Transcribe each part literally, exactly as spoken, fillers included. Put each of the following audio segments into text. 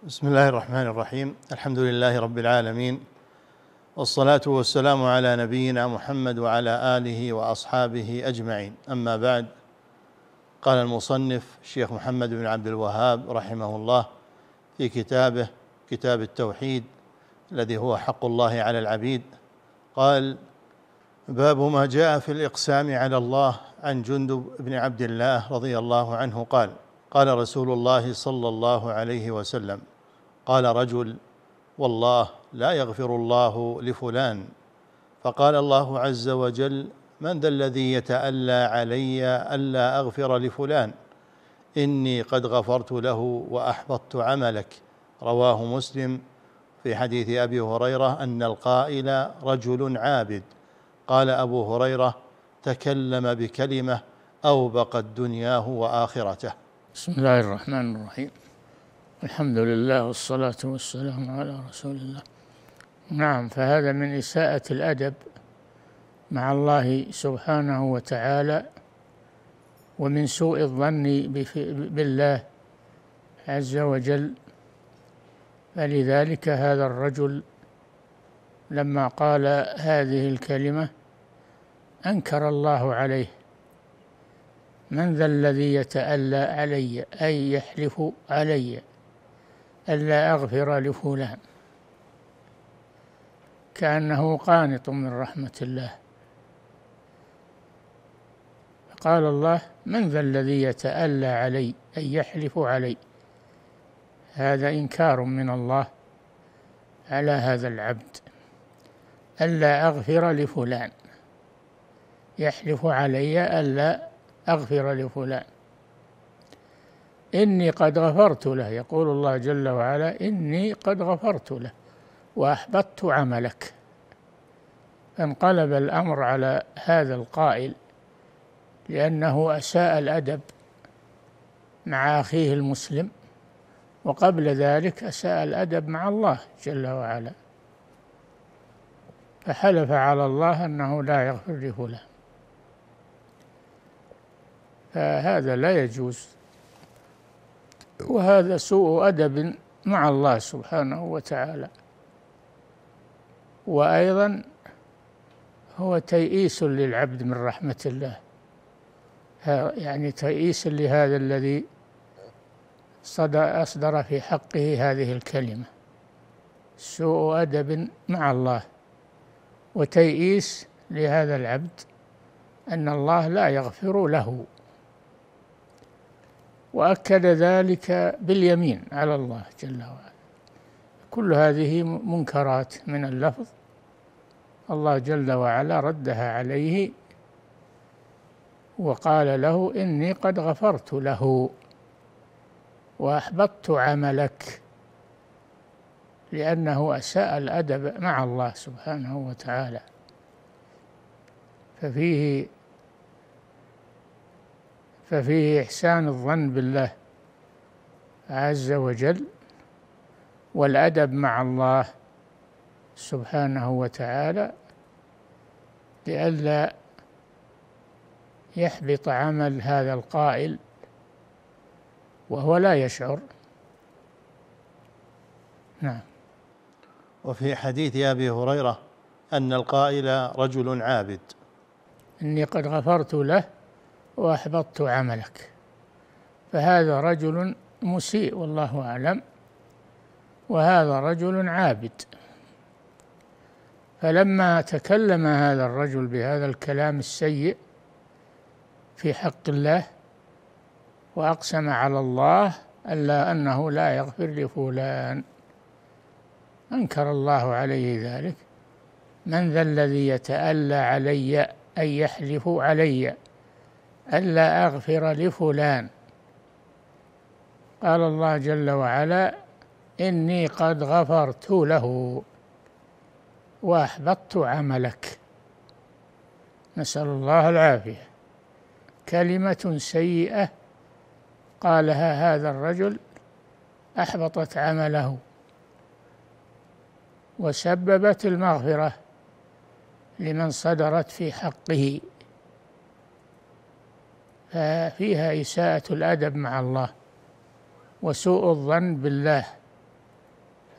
بسم الله الرحمن الرحيم. الحمد لله رب العالمين، والصلاة والسلام على نبينا محمد وعلى آله وأصحابه أجمعين. أما بعد، قال المصنف الشيخ محمد بن عبد الوهاب رحمه الله في كتابه كتاب التوحيد الذي هو حق الله على العبيد، قال: باب ما جاء في الإقسام على الله. عن جندب بن عبد الله رضي الله عنه قال: قال رسول الله صلى الله عليه وسلم: قال رجل: والله لا يغفر الله لفلان. فقال الله عز وجل: من ذا الذي يتألى علي ألا أغفر لفلان؟ إني قد غفرت له وأحبطت عملك. رواه مسلم. في حديث أبي هريرة أن القائل رجل عابد. قال أبو هريرة: تكلم بكلمة أوبقت دنياه وآخرته. بسم الله الرحمن الرحيم. الحمد لله والصلاة والسلام على رسول الله. نعم، فهذا من إساءة الأدب مع الله سبحانه وتعالى، ومن سوء الظن بالله عز وجل. فلذلك هذا الرجل لما قال هذه الكلمة أنكر الله عليه: من ذا الذي يتألى علي، أي يحلف علي ألا أغفر لفلان، كأنه قانط من رحمة الله. قال الله: من ذا الذي يتألى علي، أي يحلف علي. هذا إنكار من الله على هذا العبد، ألا أغفر لفلان، يحلف علي ألا أغفر لفلان. إني قد غفرت له، يقول الله جل وعلا: إني قد غفرت له وأحبطت عملك. فانقلب الأمر على هذا القائل لأنه أساء الأدب مع أخيه المسلم، وقبل ذلك أساء الأدب مع الله جل وعلا، فحلف على الله أنه لا يغفر لفلان. فهذا لا يجوز، وهذا سوء أدب مع الله سبحانه وتعالى، وأيضا هو تيئيس للعبد من رحمة الله، يعني تيئيس لهذا الذي أصدر في حقه هذه الكلمة. سوء أدب مع الله وتيئيس لهذا العبد أن الله لا يغفر له، وأكد ذلك باليمين على الله جل وعلا. كل هذه منكرات من اللفظ، الله جل وعلا ردها عليه وقال له: إني قد غفرت له وأحبطت عملك، لأنه أساء الأدب مع الله سبحانه وتعالى. ففيه ففيه إحسان الظن بالله عز وجل والأدب مع الله سبحانه وتعالى، لئلا يحبط عمل هذا القائل وهو لا يشعر. نعم. وفي حديث أبي هريرة أن القائل رجل عابد. إني قد غفرت له وأحبطت عملك. فهذا رجل مسيء والله أعلم، وهذا رجل عابد. فلما تكلم هذا الرجل بهذا الكلام السيء في حق الله وأقسم على الله ألا أنه لا يغفر لفلان، أنكر الله عليه ذلك: من ذا الذي يتألى علي، أي يحلف علي ألا أغفر لفلان. قال الله جل وعلا: إني قد غفرت له وأحبطت عملك. نسأل الله العافية. كلمة سيئة قالها هذا الرجل أحبطت عمله وسببت المغفرة لمن صدرت في حقه، ففيها إساءة الأدب مع الله وسوء الظن بالله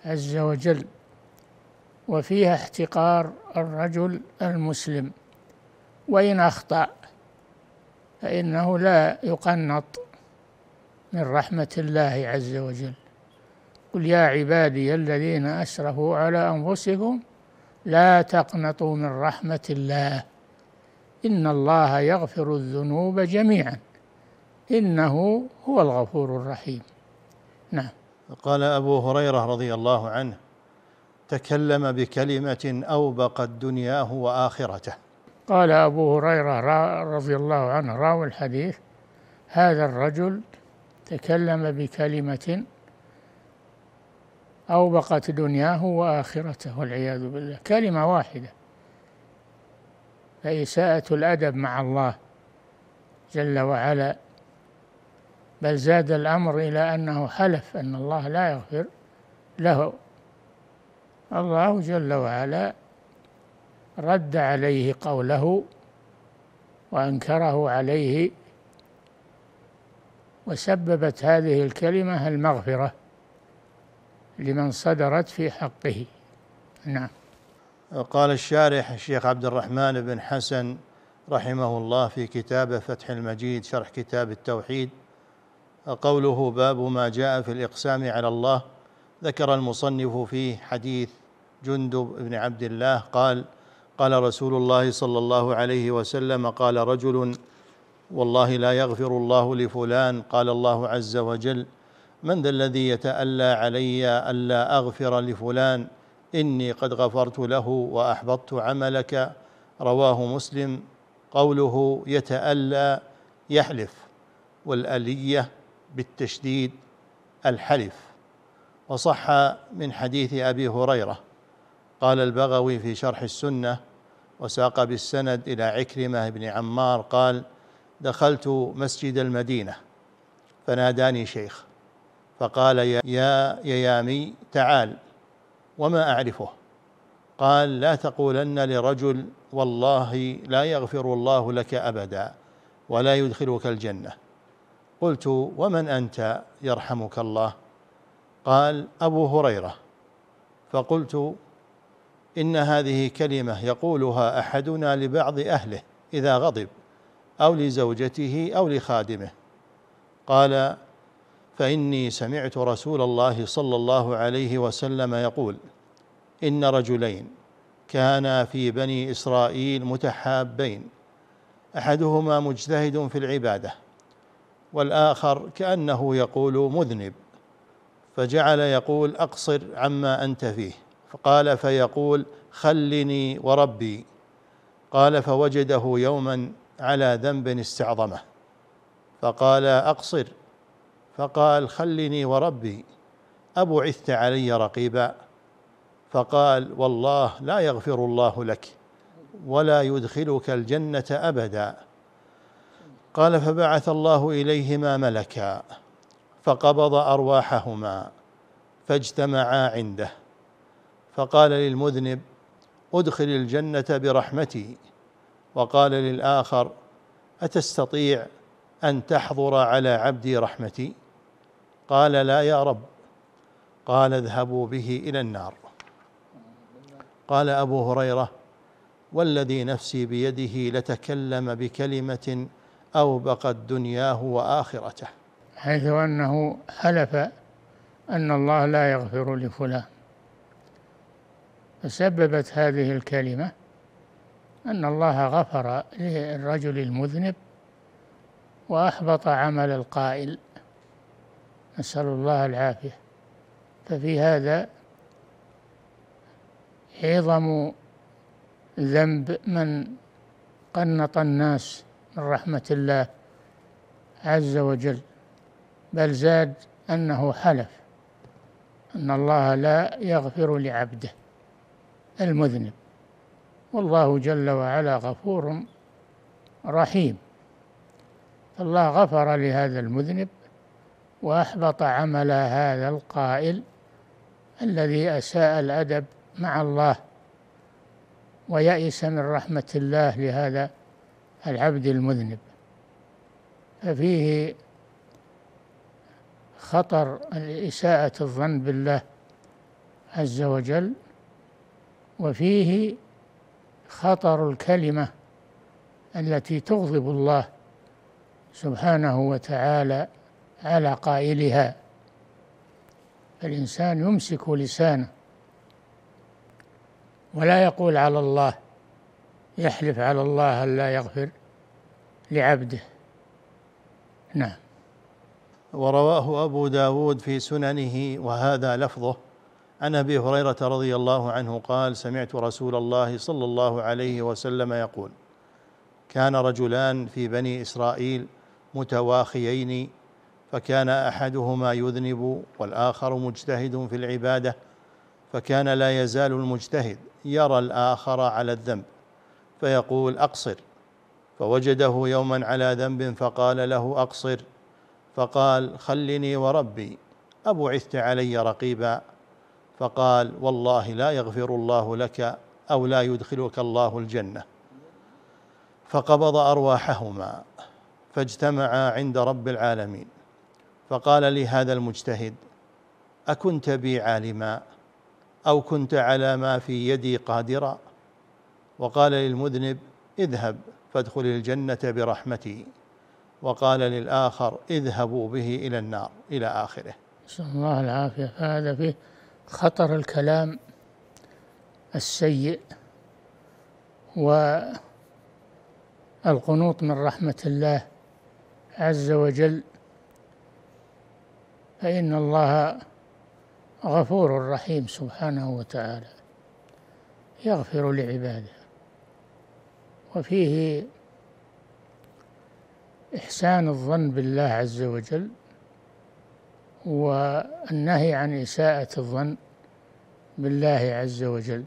عز وجل، وفيها احتقار الرجل المسلم، وإن أخطأ فإنه لا يقنط من رحمة الله عز وجل. قل يا عبادي الذين أسرفوا على أنفسهم لا تقنطوا من رحمة الله إن الله يغفر الذنوب جميعا إنه هو الغفور الرحيم. نعم. قال أبو هريرة رضي الله عنه: تكلم بكلمة أوبقت دنياه وآخرته. قال أبو هريرة رضي الله عنه راوي الحديث: هذا الرجل تكلم بكلمة أوبقت دنياه وآخرته والعياذ بالله، كلمة واحدة، فإساءة الأدب مع الله جل وعلا، بل زاد الأمر إلى أنه حلف أن الله لا يغفر له. الله جل وعلا رد عليه قوله وأنكره عليه، وسببت هذه الكلمة المغفرة لمن صدرت في حقه. نعم. قال الشارح الشيخ عبد الرحمن بن حسن رحمه الله في كتابه فتح المجيد شرح كتاب التوحيد: قوله باب ما جاء في الإقسام على الله، ذكر المصنف فيه حديث جندب بن عبد الله قال: قال رسول الله صلى الله عليه وسلم: قال رجل: والله لا يغفر الله لفلان. قال الله عز وجل: من ذا الذي يتألى علي ألا أغفر لفلان؟ إني قد غفرت له وأحبطت عملك. رواه مسلم. قوله يتألى يحلف، والألية بالتشديد الحلف. وصح من حديث أبي هريرة. قال البغوي في شرح السنة وساق بالسند إلى عكرمة بن عمار قال: دخلت مسجد المدينة فناداني شيخ فقال: يا يامي تعال. وما أعرفه. قال: لا تقولن لرجل والله لا يغفر الله لك أبدا ولا يدخلك الجنة. قلت: ومن أنت يرحمك الله؟ قال: أبو هريرة. فقلت: إن هذه كلمة يقولها أحدنا لبعض أهله إذا غضب، أو لزوجته أو لخادمه. قال: فإني سمعت رسول الله صلى الله عليه وسلم يقول: إن رجلين كانا في بني إسرائيل متحابين، أحدهما مجتهد في العبادة والآخر كأنه يقول مذنب، فجعل يقول: أقصر عما أنت فيه. فقال فيقول: خلني وربي. قال: فوجده يوما على ذنب استعظمه فقال: أقصر. فقال: خلني وربي، أبعثت علي رقيبا؟ فقال: والله لا يغفر الله لك ولا يدخلك الجنة أبدا. قال: فبعث الله إليهما ملكا فقبض أرواحهما فاجتمعا عنده، فقال للمذنب: أدخل الجنة برحمتي. وقال للآخر: أتستطيع أن تحضر على عبدي رحمتي؟ قال: لا يا رب. قال: اذهبوا به إلى النار. قال أبو هريرة: والذي نفسي بيده لتكلم بكلمة أوبقت دنياه وآخرته، حيث أنه حلف أن الله لا يغفر لفلان، فسببت هذه الكلمة أن الله غفر للرجل المذنب وأحبط عمل القائل، نسأل الله العافية. ففي هذا عظم ذنب من قنط الناس من رحمة الله عز وجل، بل زاد أنه حلف أن الله لا يغفر لعبده المذنب، والله جل وعلا غفور رحيم. الله غفر لهذا المذنب وأحبط عمل هذا القائل الذي أساء الأدب مع الله ويأس من رحمة الله لهذا العبد المذنب. ففيه خطر إساءة الظن بالله عز وجل، وفيه خطر الكلمة التي تغضب الله سبحانه وتعالى على قائلها. الإنسان يمسك لسانه ولا يقول على الله، يحلف على الله أن لا يغفر لعبده. نعم. ورواه أبو داود في سننه وهذا لفظه عن أبي هريرة رضي الله عنه قال: سمعت رسول الله صلى الله عليه وسلم يقول: كان رجلان في بني إسرائيل متواخيين، فكان أحدهما يذنب والآخر مجتهد في العبادة، فكان لا يزال المجتهد يرى الآخر على الذنب فيقول: أقصر، فوجده يوما على ذنب فقال له: أقصر، فقال: خلني وربي أبعثت علي رقيبا؟ فقال: والله لا يغفر الله لك أو لا يدخلك الله الجنة. فقبض أرواحهما فاجتمعا عند رب العالمين، فقال لهذا المجتهد: أكنت بي عالما أو كنت على ما في يدي قادرا؟ وقال للمذنب: اذهب فادخل الجنة برحمتي. وقال للآخر: اذهبوا به إلى النار، إلى آخره. نسأل الله العافية. فهذا فيه خطر الكلام السيء والقنوط من رحمة الله عز وجل، فإن الله غفور رحيم سبحانه وتعالى، يغفر لعباده. وفيه إحسان الظن بالله عز وجل، والنهي عن إساءة الظن بالله عز وجل،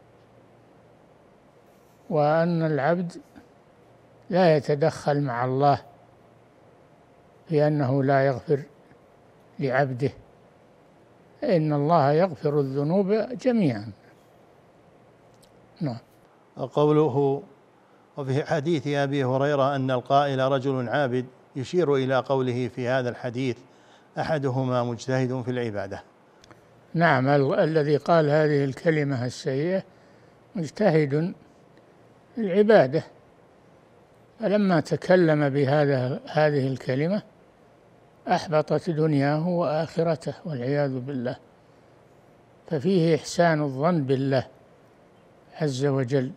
وأن العبد لا يتدخل مع الله في أنه لا يغفر لعبده، إن الله يغفر الذنوب جميعا. نعم. قوله: وفي حديث أبي هريرة أن القائل رجل عابد، يشير إلى قوله في هذا الحديث: أحدهما مجتهد في العبادة. نعم، الذي قال هذه الكلمة السيئة مجتهد في العبادة، فلما تكلم بهذا هذه الكلمة أحبطت دنياه وآخرته والعياذ بالله. ففيه إحسان الظن بالله عز وجل،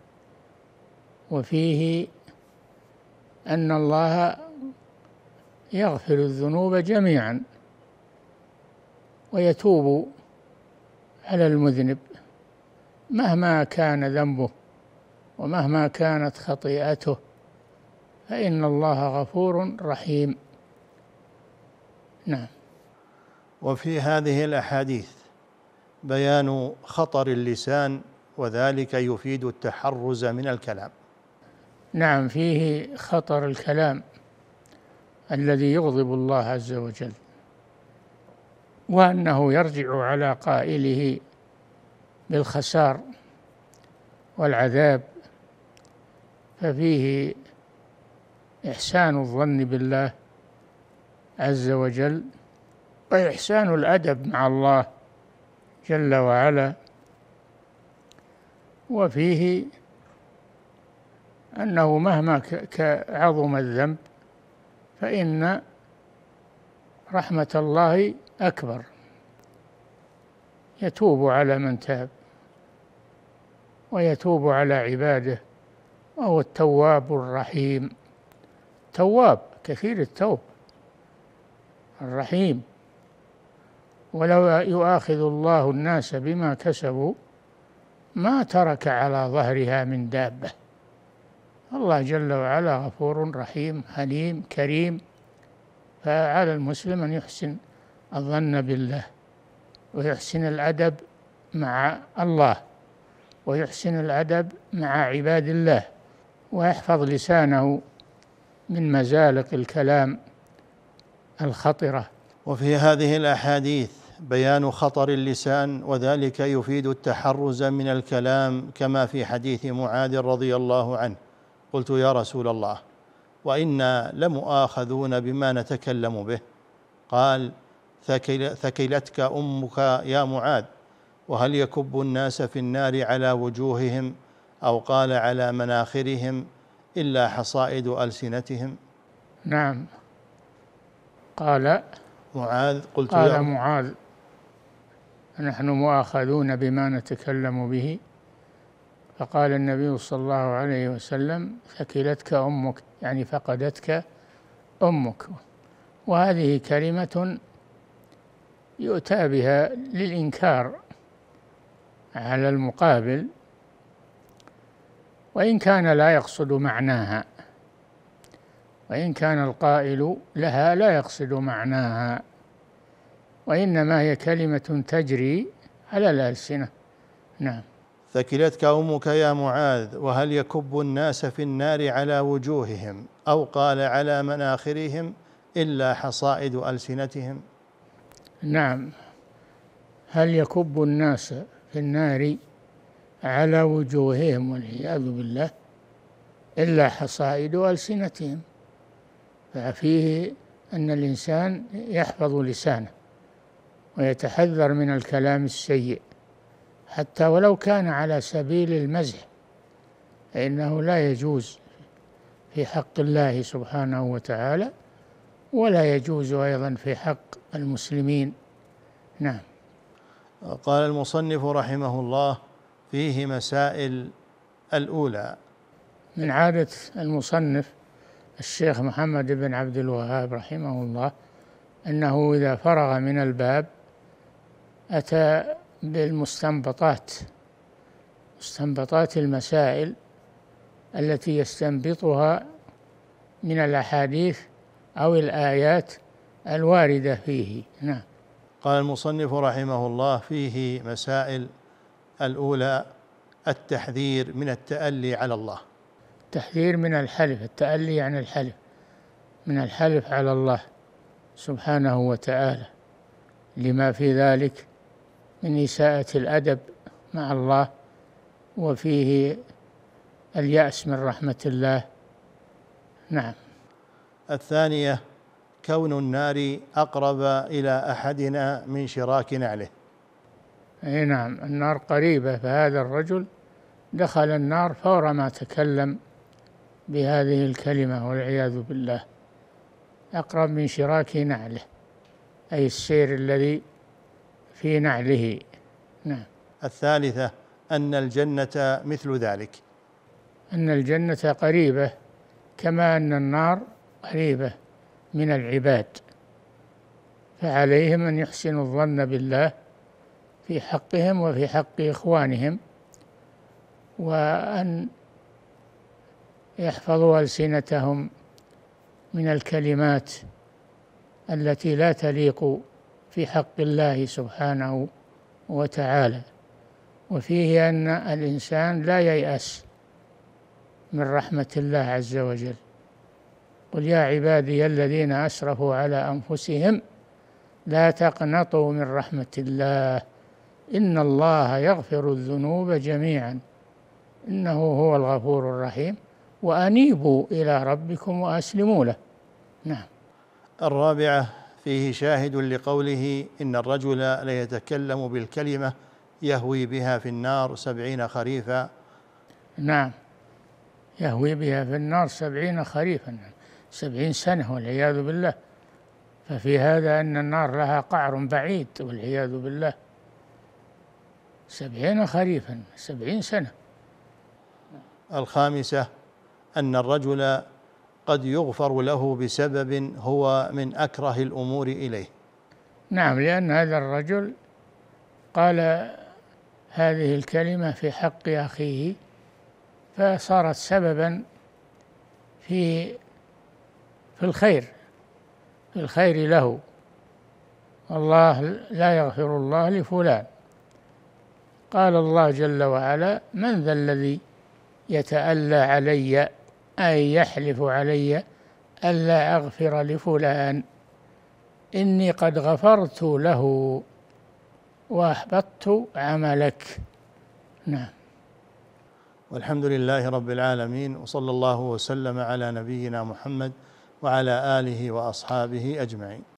وفيه أن الله يغفر الذنوب جميعا ويتوب على المذنب مهما كان ذنبه ومهما كانت خطيئته، فإن الله غفور رحيم. نعم. وفي هذه الأحاديث بيان خطر اللسان، وذلك يفيد التحرز من الكلام. نعم، فيه خطر الكلام الذي يغضب الله عز وجل، وأنه يرجع على قائله بالخسار والعذاب. ففيه إحسان الظن بالله عز وجل، وإحسان الأدب مع الله جل وعلا. وفيه أنه مهما عظم الذنب فإن رحمة الله أكبر، يتوب على من تاب ويتوب على عباده، وهو التواب الرحيم. تواب كثير التوب، الرحيم. ولو يؤاخذ الله الناس بما كسبوا ما ترك على ظهرها من دابة. الله جل وعلا غفور رحيم حليم كريم. فعلى المسلم أن يحسن الظن بالله، ويحسن الأدب مع الله، ويحسن الأدب مع عباد الله، ويحفظ لسانه من مزالق الكلام الخطرة. وفي هذه الأحاديث بيان خطر اللسان، وذلك يفيد التحرز من الكلام، كما في حديث معاذ رضي الله عنه: قلت يا رسول الله، وإنا لمؤاخذون بما نتكلم به. قال: ثكلتك أمك يا معاذ، وهل يكب الناس في النار على وجوههم أو قال على مناخرهم إلا حصائد ألسنتهم؟ نعم. قال معاذ قلت قال يا معاذ: نحن مؤاخذون بما نتكلم به. فقال النبي صلى الله عليه وسلم: ثكلتك أمك، يعني فقدتك أمك. وهذه كلمة يؤتى بها للإنكار على المقابل، وإن كان لا يقصد معناها، وإن كان القائل لها لا يقصد معناها، وإنما هي كلمة تجري على الألسنة. نعم. ثكلتك أمك يا معاذ، وهل يكب الناس في النار على وجوههم أو قال على مناخرهم إلا حصائد ألسنتهم؟ نعم. هل يكب الناس في النار على وجوههم والعياذ بالله إلا حصائد ألسنتهم؟ ففيه أن الإنسان يحفظ لسانه ويتحذر من الكلام السيء، حتى ولو كان على سبيل المزح، فإنه لا يجوز في حق الله سبحانه وتعالى، ولا يجوز أيضا في حق المسلمين. نعم. قال المصنف رحمه الله: فيه مسائل. الأولى: من عادة المصنف الشيخ محمد بن عبد الوهاب رحمه الله أنه إذا فرغ من الباب أتى بالمستنبطات، مستنبطات المسائل التي يستنبطها من الأحاديث أو الآيات الواردة فيه. نعم. قال المصنف رحمه الله: فيه مسائل. الأولى: التحذير من التألي على الله. التحذير من الحلف، التألي عن الحلف، من الحلف على الله سبحانه وتعالى، لما في ذلك من إساءة الأدب مع الله، وفيه اليأس من رحمة الله. نعم. الثانية: كون النار أقرب إلى أحدنا من شراك نعله. أي نعم، النار قريبة، فهذا الرجل دخل النار فور ما تكلم بهذه الكلمة والعياذ بالله. أقرب من شراك نعله، أي السير الذي في نعله. نعم. الثالثة: أن الجنة مثل ذلك. أن الجنة قريبة كما أن النار قريبة من العباد، فعليهم أن يحسنوا الظن بالله في حقهم وفي حق إخوانهم، وأن يحفظوا ألسنتهم من الكلمات التي لا تليق في حق الله سبحانه وتعالى. وفيه أن الإنسان لا ييأس من رحمة الله عز وجل. قل يا عبادي الذين أسرفوا على أنفسهم لا تقنطوا من رحمة الله إن الله يغفر الذنوب جميعا إنه هو الغفور الرحيم وأنيبوا إلى ربكم وأسلموا له. نعم. الرابعة: فيه شاهد لقوله: إن الرجل ليتكلم بالكلمة يهوي بها في النار سبعين خريفا. نعم، يهوي بها في النار سبعين خريفا، سبعين سنة والعياذ بالله. ففي هذا أن النار لها قعر بعيد والعياذ بالله. سبعين خريفا، سبعين سنة. الخامسة: أن الرجل قد يغفر له بسبب هو من أكره الأمور إليه. نعم، لأن هذا الرجل قال هذه الكلمة في حق أخيه، فصارت سببا في في الخير في الخير له. الله لا يغفر الله لفلان. قال الله جل وعلا: من ذا الذي يتألى علي، أي يحلف علي ألا أغفر لفلان، إني قد غفرت له وأحبطت عملك. نعم. والحمد لله رب العالمين، وصلى الله وسلم على نبينا محمد وعلى آله وأصحابه أجمعين.